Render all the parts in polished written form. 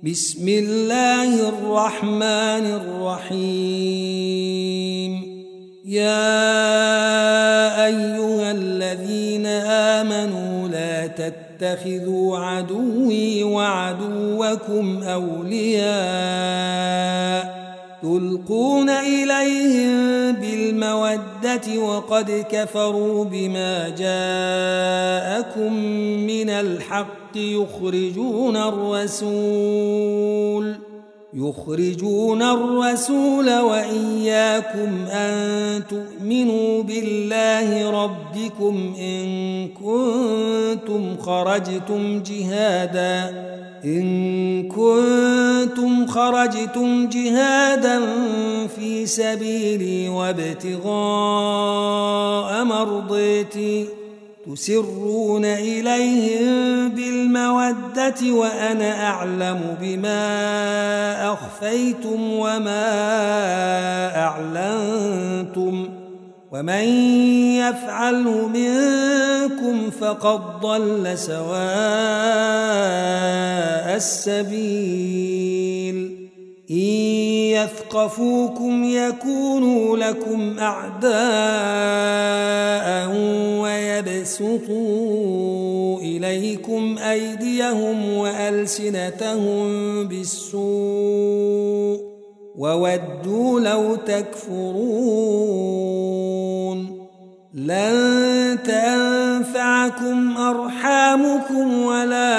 بسم الله الرحمن الرحيم. يا أيها الذين آمنوا لا تتخذوا عدوي وعدوكم أولياء تلقون إليهم بالمودة وقد كفروا بما جاءكم من الحق يخرجون الرسول وإياكم أن تؤمنوا بالله ربكم إن كنتم خرجتم جهادا في سبيلي وابتغاء مرضيتي تسرون إليهم بالمودة وأنا أعلم بما أخفيتم وما أعلنتم ومن يفعله منكم فقد ضل سواء السبيل. إن يثقفوكم يكونوا لكم أعداء ويبسطوا إليكم أيديهم وألسنتهم بالسوء وودوا لو تكفرون. لن تنفعكم أرحامكم ولا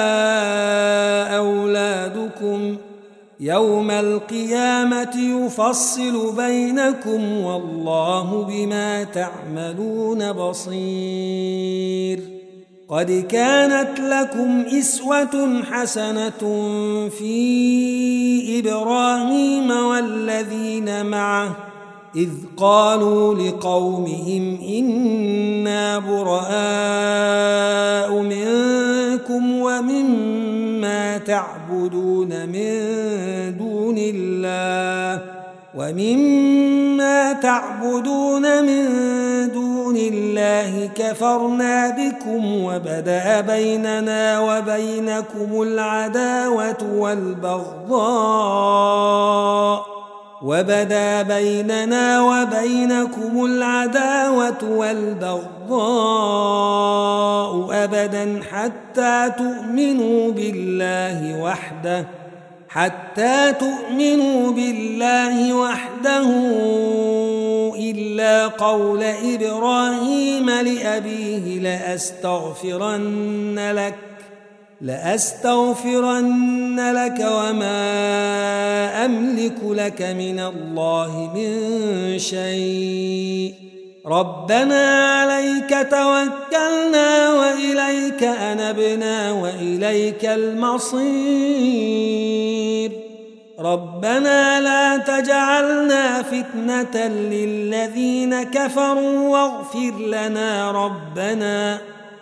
أولادكم يوم القيامة يفصل بينكم والله بما تعملون بصير. قد كانت لكم إسوة حسنة في إبراهيم والذين معه إذ قالوا لقومهم إنا براء منكم ومما تعبدون من دون الله كفرنا بكم وبدأ بيننا وبينكم العداوة والبغضاء أبدا حتى تؤمنوا بالله وحده إلا قول إبراهيم لأبيه لأستغفرن لك وما أملك لك من الله من شيء. ربنا عليك توكلنا وإليك أنبنا وإليك المصير. ربنا لا تجعلنا فتنة للذين كفروا واغفر لنا ربنا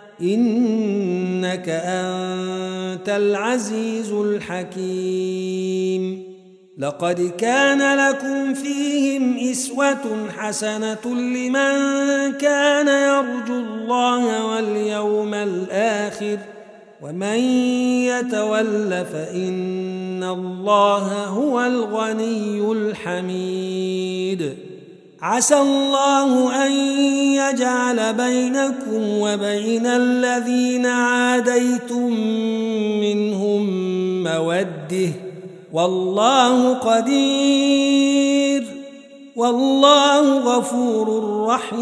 إنك أنت العزيز الحكيم. لقد كان لكم فيهم إسوة حسنة لمن كان يرجو الله واليوم الآخر ومن يتول فإن الله هو الغني الحميد. عسى الله أن يجعل بينكم وبين الذين عاديتم منهم مودة والله قدير والله غفور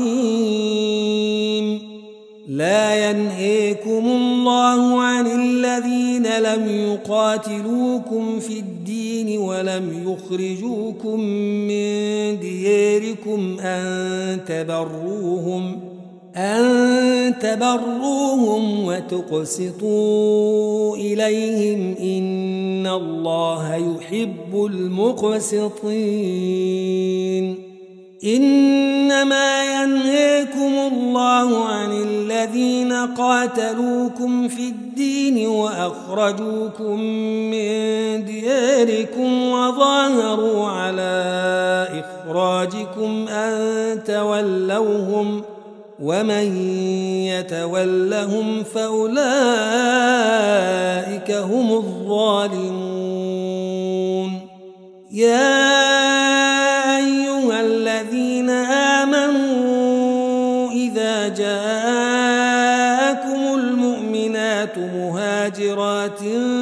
رحيم. لا ينهيكم الله عن الذين لم يقاتلوكم في الدين ولم يخرجوكم من دياركم أن تبروهم وتقسطوا إليهم إن الله يحب المقسطين. إنما ينهيكم الله عن الذين قاتلوكم في الدين وأخرجوكم من دياركم وظاهروا على إخراجكم أن تولوهم ومن يتولهم فأولئك هم الظالمون. يا أيها الذين آمنوا إذا جاءكم المؤمنات مهاجرات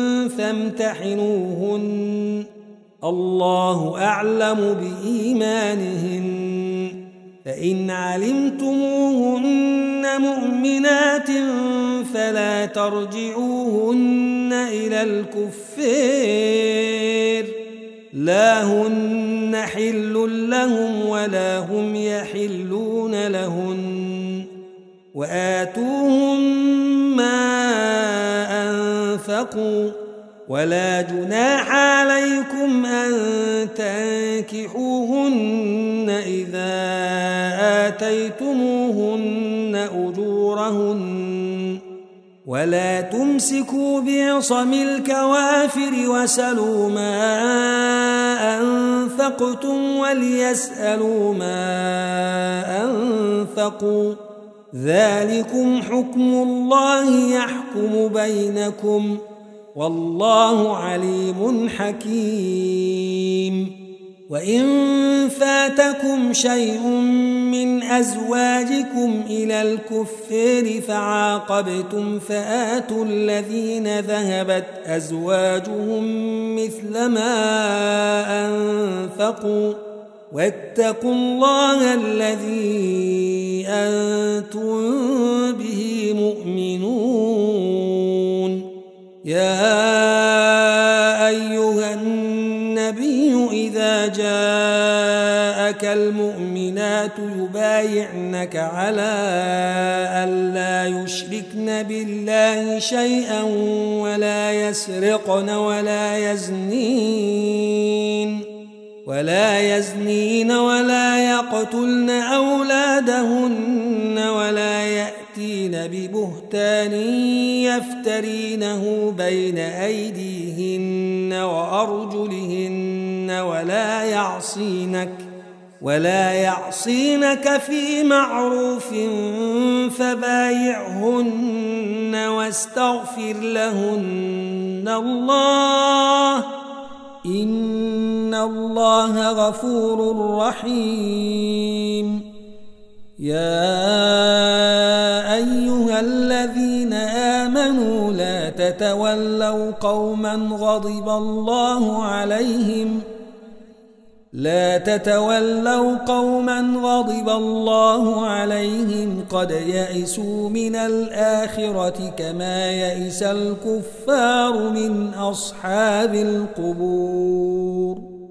فامتحنوهن الله أعلم بإيمانهن فإن علمتموهن مؤمنات فلا ترجعوهن إلى الكفار لا هن حل لهم ولا هم يحلون لهن وآتوهم ما أنفقوا ولا جناح عليكم أن تنكحوهن إذا آتيتموهن أجورهن ولا تمسكوا بعصم الكوافر وسلوا ما أنفقتم وليسألوا ما أنفقوا ذلكم حكم الله يحكم بينكم والله عليم حكيم وإن فاتكم شيء من أزواجكم إلى الكفار فعاقبتم فآتوا الذين ذهبت أزواجهم مثل ما أنفقوا واتقوا الله الذي أنتم به مؤمنون يا أيها النبي إذا جاءك المؤمنات يبايعنك على ألا يشركن بالله شيئا ولا يسرقن ولا يزنين ولا يقتلن أولادهن ولا يأتين ببهتان يفترينه بين أيديهن وأرجلهن ولا يعصينك في معروف فبايعهن واستغفر لهن الله إن الله غفور رحيم يا أيها الذين آمنوا لا تتولوا قوما غضب الله عليهم قد يئسوا من الآخرة كما يئس الكفار من أصحاب القبور